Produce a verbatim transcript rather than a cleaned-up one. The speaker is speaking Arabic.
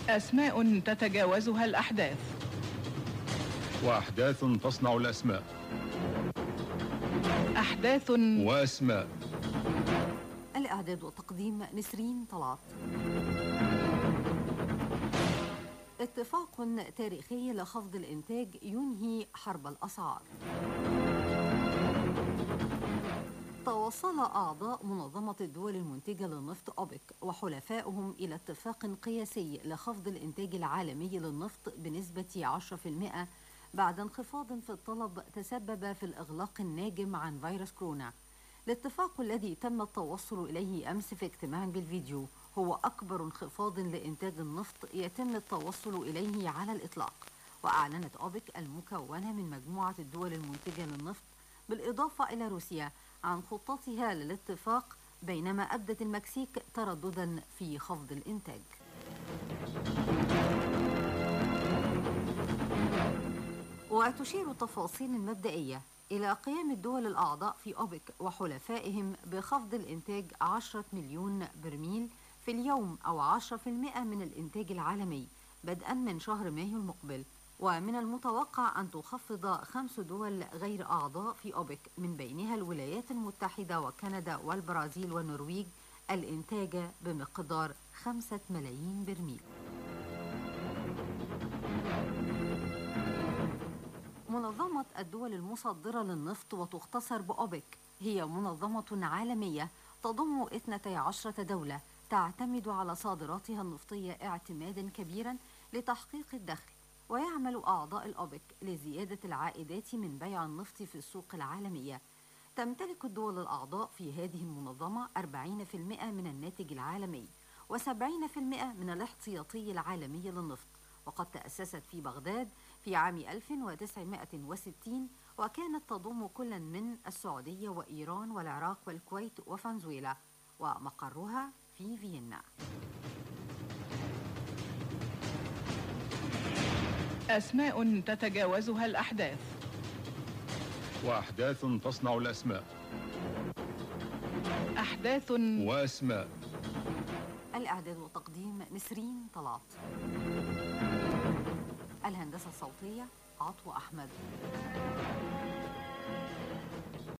أسماء تتجاوزها الأحداث، وأحداث تصنع الأسماء، أحداث وأسماء. الإعداد والتقديم نسرين طلعت. اتفاق تاريخي لخفض الإنتاج ينهي حرب الأسعار. توصل أعضاء منظمة الدول المنتجة للنفط أوبك وحلفائهم إلى اتفاق قياسي لخفض الإنتاج العالمي للنفط بنسبة عشرة بالمئة بعد انخفاض في الطلب تسبب في الإغلاق الناجم عن فيروس كورونا. الاتفاق الذي تم التوصل إليه أمس في اجتماع بالفيديو هو أكبر انخفاض لإنتاج النفط يتم التوصل إليه على الإطلاق. وأعلنت أوبك المكونة من مجموعة الدول المنتجة للنفط بالإضافة إلى روسيا عن خطتها للاتفاق، بينما أبدت المكسيك ترددا في خفض الإنتاج. وتشير التفاصيل المبدئية إلى قيام الدول الأعضاء في أوبك وحلفائهم بخفض الإنتاج عشرة مليون برميل في اليوم أو عشرة بالمئة من الإنتاج العالمي بدءا من شهر مايو المقبل. ومن المتوقع أن تخفض خمس دول غير أعضاء في أوبك من بينها الولايات المتحدة وكندا والبرازيل والنرويج الإنتاج بمقدار خمسة ملايين برميل. منظمة الدول المصدرة للنفط وتختصر بأوبك هي منظمة عالمية تضم اثنتي عشرة دولة تعتمد على صادراتها النفطية اعتمادا كبيرا لتحقيق الدخل، ويعمل أعضاء الأوبك لزيادة العائدات من بيع النفط في السوق العالمية. تمتلك الدول الأعضاء في هذه المنظمة أربعين بالمئة من الناتج العالمي وسبعين بالمئة من الاحتياطي العالمي للنفط، وقد تأسست في بغداد في عام ألف وتسعمائة وستين وكانت تضم كلا من السعودية وإيران والعراق والكويت وفنزويلا، ومقرها في فيينا. أسماء تتجاوزها الأحداث، وأحداث تصنع الأسماء، أحداث وأسماء. الإعداد والتقديم نسرين طلعت. الهندسة الصوتية عطوة أحمد.